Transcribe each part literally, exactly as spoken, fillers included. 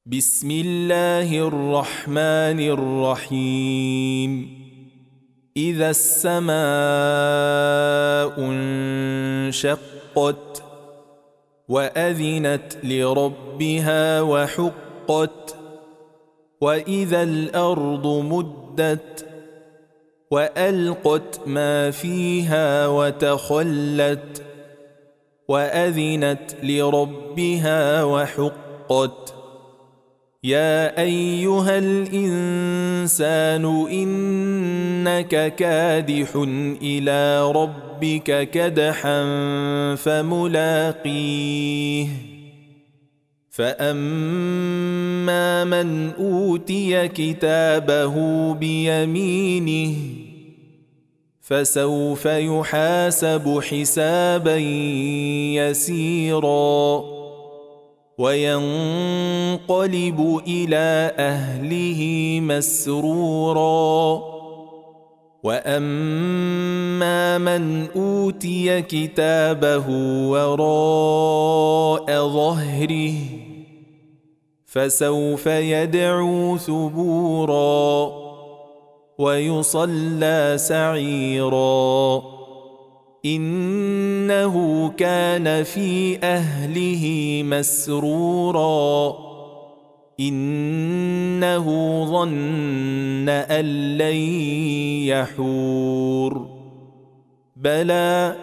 بسم الله الرحمن الرحيم إذا السماء انشقت وأذنت لربها وحقت وإذا الأرض مدت وألقت ما فيها وتخلت وأذنت لربها وحقت يا أيها الإنسان إنك كادح إلى ربك كدحا فملاقيه فأما من أوتي كتابه بيمينه فسوف يحاسب حسابا يسيرا وينقلب إلى أهله مسرورا وأما من أوتي كتابه وراء ظهره فسوف يدعو ثبورا ويصلى سعيرا إنه كان في أهله مسرورا إنه ظن أن لن يحور بلى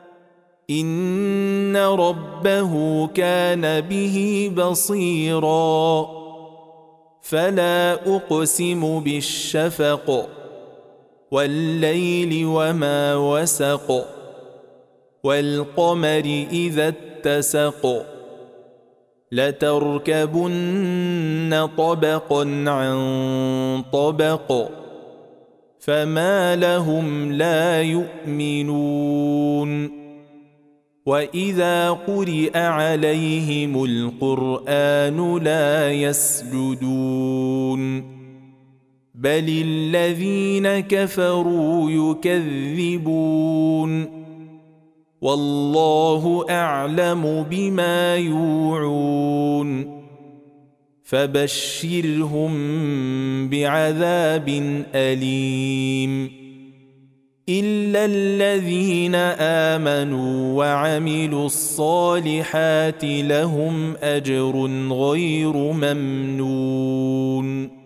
إن ربه كان به بصيرا فلا أقسم بالشفق والليل وما وسق والقمر إذا اتسق لتركبن طبقا عن طبق فما لهم لا يؤمنون وإذا قرئ عليهم القرآن لا يسجدون بل الذين كفروا يكذبون والله أعلم بما يوعون فبشرهم بعذاب أليم إلا الذين آمنوا وعملوا الصالحات لهم أجر غير ممنون